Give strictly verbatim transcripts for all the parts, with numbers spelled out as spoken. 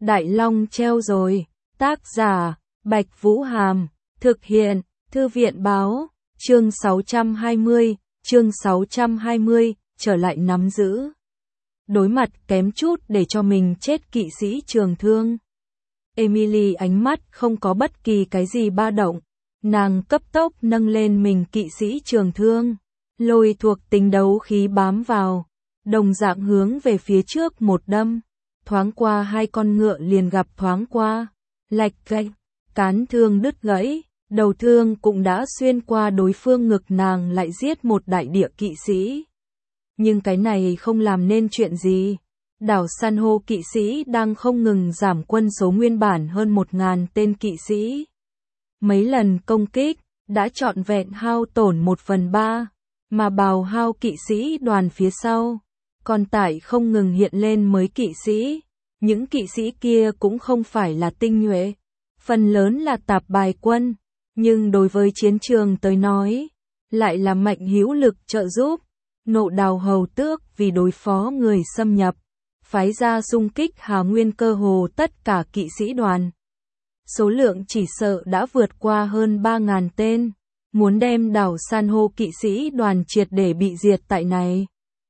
Đại Long treo rồi. Tác giả, Bạch Vũ Hàm. Thực hiện, Thư viện Báo. Chương sáu trăm hai mươi, chương sáu trăm hai mươi, trở lại nắm giữ. Đối mặt kém chút để cho mình chết kỵ sĩ trường thương. Emily ánh mắt không có bất kỳ cái gì ba động. Nàng cấp tốc nâng lên mình kỵ sĩ trường thương. Lôi thuộc tính đấu khí bám vào. Đồng dạng hướng về phía trước một đâm. Thoáng qua hai con ngựa liền gặp thoáng qua. Lạch cạch, cán thương đứt gãy. Đầu thương cũng đã xuyên qua đối phương ngực, nàng lại giết một đại địa kỵ sĩ. Nhưng cái này không làm nên chuyện gì. Đảo san hô kỵ sĩ đang không ngừng giảm quân số, nguyên bản hơn một ngàn tên kỵ sĩ. Mấy lần công kích, đã trọn vẹn hao tổn một phần ba, mà bào hao kỵ sĩ đoàn phía sau. Còn tại không ngừng hiện lên mới kỵ sĩ. Những kỵ sĩ kia cũng không phải là tinh nhuệ. Phần lớn là tạp bài quân. Nhưng đối với chiến trường tới nói, lại là mạnh hữu lực trợ giúp. Nộ Đào hầu tước vì đối phó người xâm nhập, phái ra xung kích Hà Nguyên cơ hồ tất cả kỵ sĩ đoàn. Số lượng chỉ sợ đã vượt qua hơn ba ngàn tên, muốn đem đảo san hô kỵ sĩ đoàn triệt để bị diệt tại này.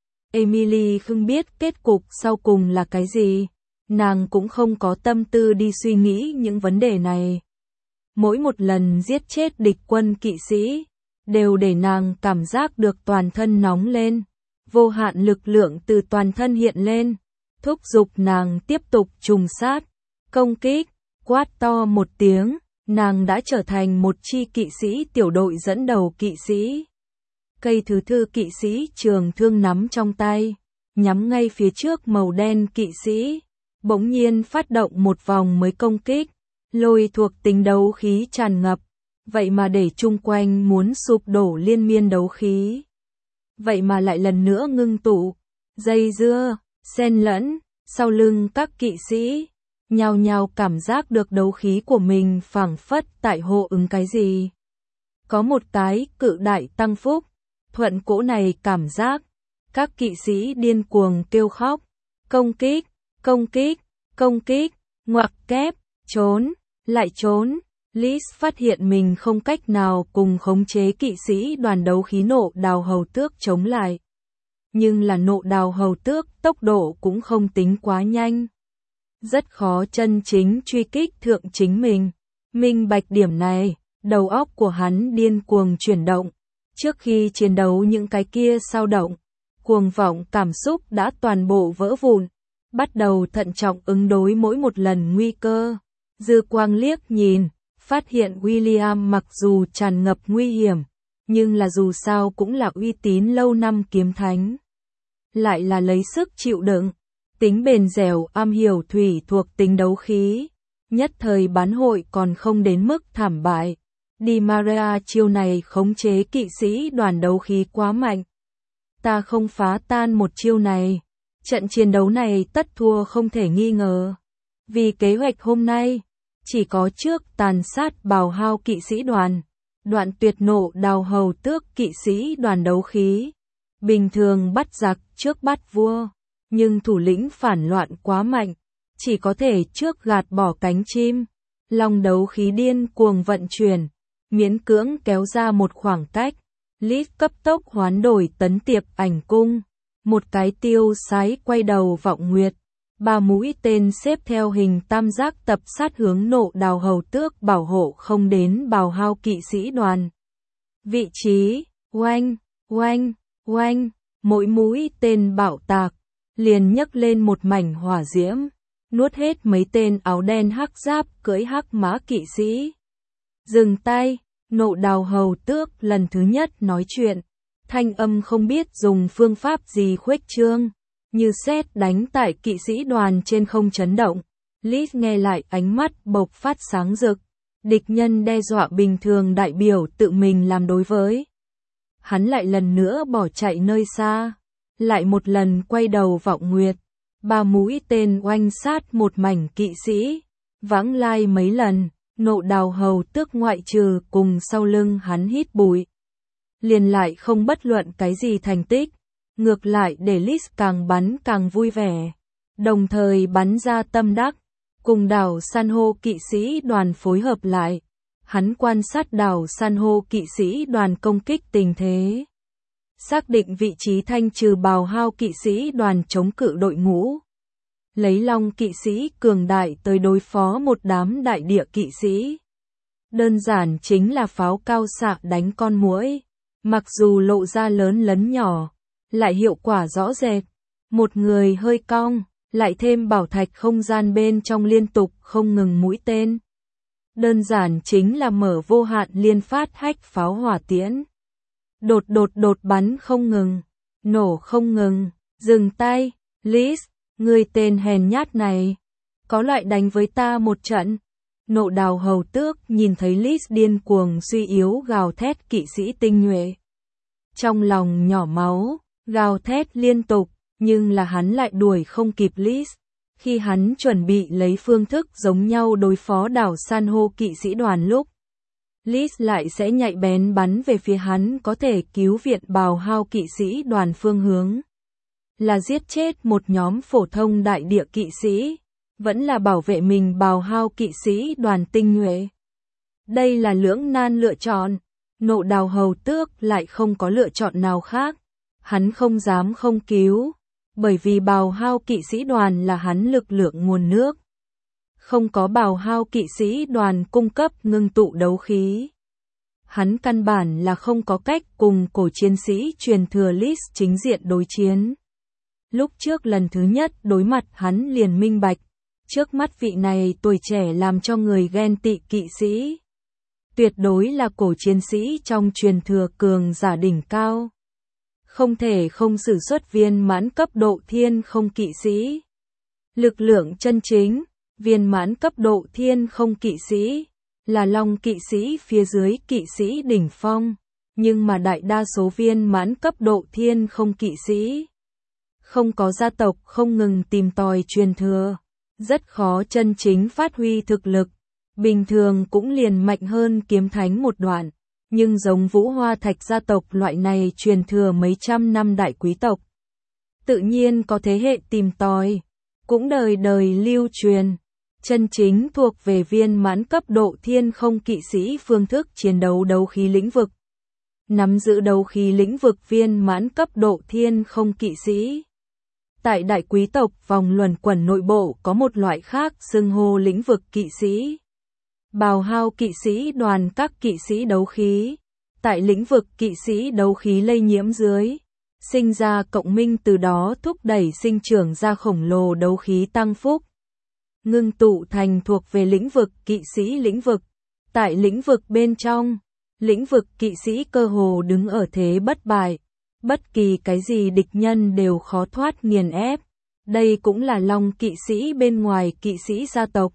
Emily không biết kết cục sau cùng là cái gì, nàng cũng không có tâm tư đi suy nghĩ những vấn đề này. Mỗi một lần giết chết địch quân kỵ sĩ, đều để nàng cảm giác được toàn thân nóng lên, vô hạn lực lượng từ toàn thân hiện lên, thúc giục nàng tiếp tục trùng sát, công kích, quát to một tiếng, nàng đã trở thành một chi kỵ sĩ tiểu đội dẫn đầu kỵ sĩ. Cây thứ thư kỵ sĩ trường thương nắm trong tay, nhắm ngay phía trước màu đen kỵ sĩ, bỗng nhiên phát động một vòng mới công kích, lôi thuộc tính đấu khí tràn ngập. Vậy mà để chung quanh muốn sụp đổ liên miên đấu khí. Vậy mà lại lần nữa ngưng tụ, dây dưa, xen lẫn, sau lưng các kỵ sĩ, nhao nhao cảm giác được đấu khí của mình phảng phất tại hộ ứng cái gì. Có một cái cự đại tăng phúc, thuận cỗ này cảm giác, các kỵ sĩ điên cuồng kêu khóc, công kích, công kích, công kích, ngoặc kép, trốn, lại trốn. Liz phát hiện mình không cách nào cùng khống chế kỵ sĩ đoàn đấu khí Nộ Đào hầu tước chống lại. Nhưng là Nộ Đào hầu tước tốc độ cũng không tính quá nhanh. Rất khó chân chính truy kích thượng chính mình. Minh bạch điểm này, đầu óc của hắn điên cuồng chuyển động. Trước khi chiến đấu những cái kia sao động, cuồng vọng cảm xúc đã toàn bộ vỡ vụn. Bắt đầu thận trọng ứng đối mỗi một lần nguy cơ. Dư quang liếc nhìn. Phát hiện William mặc dù tràn ngập nguy hiểm, nhưng là dù sao cũng là uy tín lâu năm kiếm thánh. Lại là lấy sức chịu đựng, tính bền dẻo, am hiểu thủy thuộc tính đấu khí. Nhất thời bán hội còn không đến mức thảm bại. Di Maria chiêu này khống chế kỵ sĩ đoàn đấu khí quá mạnh. Ta không phá tan một chiêu này. Trận chiến đấu này tất thua không thể nghi ngờ. Vì kế hoạch hôm nay, chỉ có trước tàn sát bào hao kỵ sĩ đoàn, đoạn tuyệt Nộ Đào hầu tước kỵ sĩ đoàn đấu khí. Bình thường bắt giặc trước bắt vua, nhưng thủ lĩnh phản loạn quá mạnh, chỉ có thể trước gạt bỏ cánh chim. Long đấu khí điên cuồng vận chuyển, miễn cưỡng kéo ra một khoảng cách. Liz cấp tốc hoán đổi tấn tiệp ảnh cung, một cái tiêu sái quay đầu vọng nguyệt. Ba mũi tên xếp theo hình tam giác tập sát hướng Nộ Đào hầu tước bảo hộ không đến bào hao kỵ sĩ đoàn. Vị trí, oanh, oanh, oanh, mỗi mũi tên bạo tạc, liền nhấc lên một mảnh hỏa diễm, nuốt hết mấy tên áo đen hắc giáp cưỡi hắc mã kỵ sĩ. Dừng tay, Nộ Đào hầu tước lần thứ nhất nói chuyện, thanh âm không biết dùng phương pháp gì khuếch trương. Như sét đánh tại kỵ sĩ đoàn trên không chấn động. Liz nghe lại ánh mắt bộc phát sáng rực. Địch nhân đe dọa bình thường đại biểu tự mình làm đối với. Hắn lại lần nữa bỏ chạy nơi xa. Lại một lần quay đầu vọng nguyệt. Ba mũi tên oanh sát một mảnh kỵ sĩ. Vãng lai mấy lần, Nộ Đào hầu tước ngoại trừ cùng sau lưng hắn hít bụi. Liền lại không bất luận cái gì thành tích. Ngược lại để Liz càng bắn càng vui vẻ, đồng thời bắn ra tâm đắc, cùng đảo san hô kỵ sĩ đoàn phối hợp lại. Hắn quan sát đảo san hô kỵ sĩ đoàn công kích tình thế, xác định vị trí thanh trừ bào hao kỵ sĩ đoàn chống cự đội ngũ. Lấy long kỵ sĩ cường đại tới đối phó một đám đại địa kỵ sĩ. Đơn giản chính là pháo cao xạ đánh con muỗi. Mặc dù lộ ra lớn lấn nhỏ, lại hiệu quả rõ rệt. Một người hơi cong, lại thêm bảo thạch không gian bên trong liên tục không ngừng mũi tên. Đơn giản chính là mở vô hạn liên phát hách pháo hỏa tiễn. Đột đột đột bắn không ngừng, nổ không ngừng, dừng tay, Liz, người tên hèn nhát này, có loại đánh với ta một trận. Nộ đào hầu tước nhìn thấy Liz điên cuồng suy yếu gào thét kỵ sĩ tinh nhuệ. Trong lòng nhỏ máu, gào thét liên tục, nhưng là hắn lại đuổi không kịp Liz. Khi hắn chuẩn bị lấy phương thức giống nhau đối phó đảo san hô kỵ sĩ đoàn lúc, Liz lại sẽ nhạy bén bắn về phía hắn có thể cứu viện bào hao kỵ sĩ đoàn phương hướng. Là giết chết một nhóm phổ thông đại địa kỵ sĩ, vẫn là bảo vệ mình bào hao kỵ sĩ đoàn tinh nhuệ. Đây là lưỡng nan lựa chọn, nộ đào hầu tước lại không có lựa chọn nào khác. Hắn không dám không cứu, bởi vì bào hao kỵ sĩ đoàn là hắn lực lượng nguồn nước. Không có bào hao kỵ sĩ đoàn cung cấp ngưng tụ đấu khí, hắn căn bản là không có cách cùng cổ chiến sĩ truyền thừa Liz chính diện đối chiến. Lúc trước lần thứ nhất đối mặt hắn liền minh bạch, trước mắt vị này tuổi trẻ làm cho người ghen tị kỵ sĩ. Tuyệt đối là cổ chiến sĩ trong truyền thừa cường giả đỉnh cao. Không thể không sử xuất viên mãn cấp độ thiên không kỵ sĩ. Lực lượng chân chính, viên mãn cấp độ thiên không kỵ sĩ, là long kỵ sĩ phía dưới kỵ sĩ đỉnh phong, nhưng mà đại đa số viên mãn cấp độ thiên không kỵ sĩ không có gia tộc không ngừng tìm tòi truyền thừa, rất khó chân chính phát huy thực lực, bình thường cũng liền mạnh hơn kiếm thánh một đoạn, nhưng giống Vũ Hoa Thạch gia tộc loại này truyền thừa mấy trăm năm đại quý tộc, tự nhiên có thế hệ tìm tòi, cũng đời đời lưu truyền. Chân chính thuộc về viên mãn cấp độ thiên không kỵ sĩ phương thức chiến đấu đấu khí lĩnh vực. Nắm giữ đấu khí lĩnh vực viên mãn cấp độ thiên không kỵ sĩ. Tại đại quý tộc vòng luẩn quẩn nội bộ có một loại khác xưng hô lĩnh vực kỵ sĩ. Bào hao kỵ sĩ đoàn các kỵ sĩ đấu khí. Tại lĩnh vực kỵ sĩ đấu khí lây nhiễm dưới, sinh ra cộng minh, từ đó thúc đẩy sinh trưởng ra khổng lồ đấu khí tăng phúc. Ngưng tụ thành thuộc về lĩnh vực kỵ sĩ lĩnh vực. Tại lĩnh vực bên trong, lĩnh vực kỵ sĩ cơ hồ đứng ở thế bất bại. Bất kỳ cái gì địch nhân đều khó thoát nghiền ép. Đây cũng là long kỵ sĩ bên ngoài kỵ sĩ gia tộc.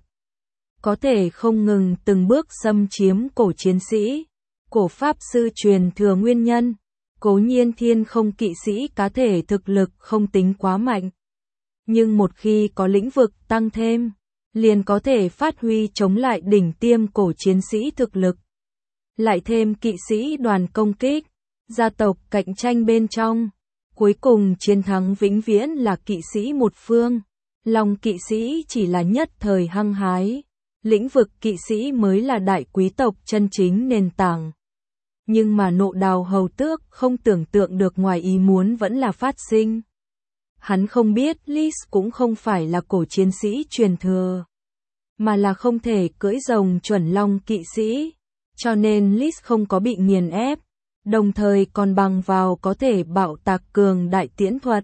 Có thể không ngừng từng bước xâm chiếm cổ chiến sĩ, cổ pháp sư truyền thừa nguyên nhân. Cố nhiên thiên không kỵ sĩ cá thể thực lực không tính quá mạnh. Nhưng một khi có lĩnh vực tăng thêm, liền có thể phát huy chống lại đỉnh tiêm cổ chiến sĩ thực lực. Lại thêm kỵ sĩ đoàn công kích, gia tộc cạnh tranh bên trong. Cuối cùng chiến thắng vĩnh viễn là kỵ sĩ một phương. Long kỵ sĩ chỉ là nhất thời hăng hái. Lĩnh vực kỵ sĩ mới là đại quý tộc chân chính nền tảng. Nhưng mà nộ đào hầu tước không tưởng tượng được ngoài ý muốn vẫn là phát sinh. Hắn không biết Liz cũng không phải là cổ chiến sĩ truyền thừa, mà là không thể cưỡi rồng chuẩn long kỵ sĩ, cho nên Liz không có bị nghiền ép, đồng thời còn bằng vào có thể bạo tạc cường đại tiễn thuật.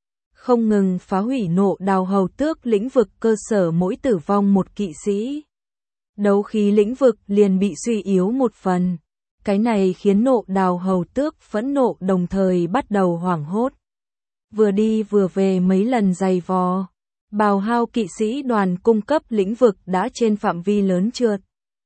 Không ngừng phá hủy nộ đào hầu tước lĩnh vực cơ sở, mỗi tử vong một kỵ sĩ, đấu khí lĩnh vực liền bị suy yếu một phần. Cái này khiến nộ đào hầu tước phẫn nộ, đồng thời bắt đầu hoảng hốt. Vừa đi vừa về mấy lần giày vò, bào hao kỵ sĩ đoàn cung cấp lĩnh vực đã trên phạm vi lớn trượt.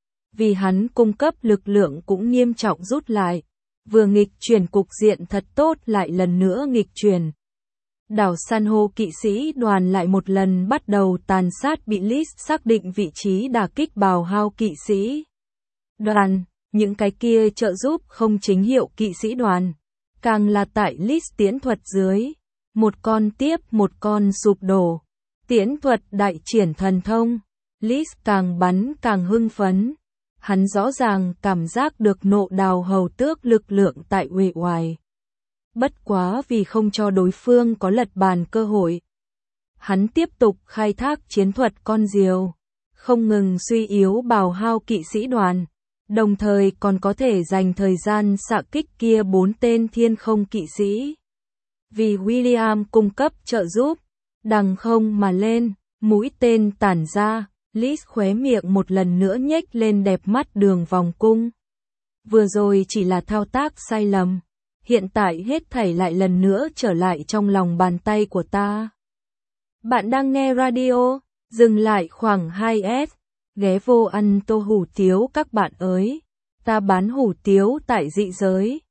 Vì hắn cung cấp lực lượng cũng nghiêm trọng rút lại, vừa nghịch chuyển cục diện thật tốt lại lần nữa nghịch chuyển. Đảo san hô kỵ sĩ đoàn lại một lần bắt đầu tàn sát, bị Liz xác định vị trí đả kích bào hao kỵ sĩ đoàn. Những cái kia trợ giúp không chính hiệu kỵ sĩ đoàn, càng là tại Liz tiễn thuật dưới, một con tiếp một con sụp đổ. Tiễn thuật đại triển thần thông, Lis càng bắn càng hưng phấn. Hắn rõ ràng cảm giác được nộ đào hầu tước lực lượng tại uể oải. Bất quá vì không cho đối phương có lật bàn cơ hội. Hắn tiếp tục khai thác chiến thuật con diều, không ngừng suy yếu bào hao kỵ sĩ đoàn, đồng thời còn có thể dành thời gian xạ kích kia bốn tên thiên không kỵ sĩ. Vì William cung cấp trợ giúp, đằng không mà lên, mũi tên tản ra, Lis khóe miệng một lần nữa nhếch lên đẹp mắt đường vòng cung. Vừa rồi chỉ là thao tác sai lầm, hiện tại hết thảy lại lần nữa trở lại trong lòng bàn tay của ta. Bạn đang nghe radio, dừng lại khoảng hai s, ghé vô ăn tô hủ tiếu các bạn ơi, ta bán hủ tiếu tại dị giới.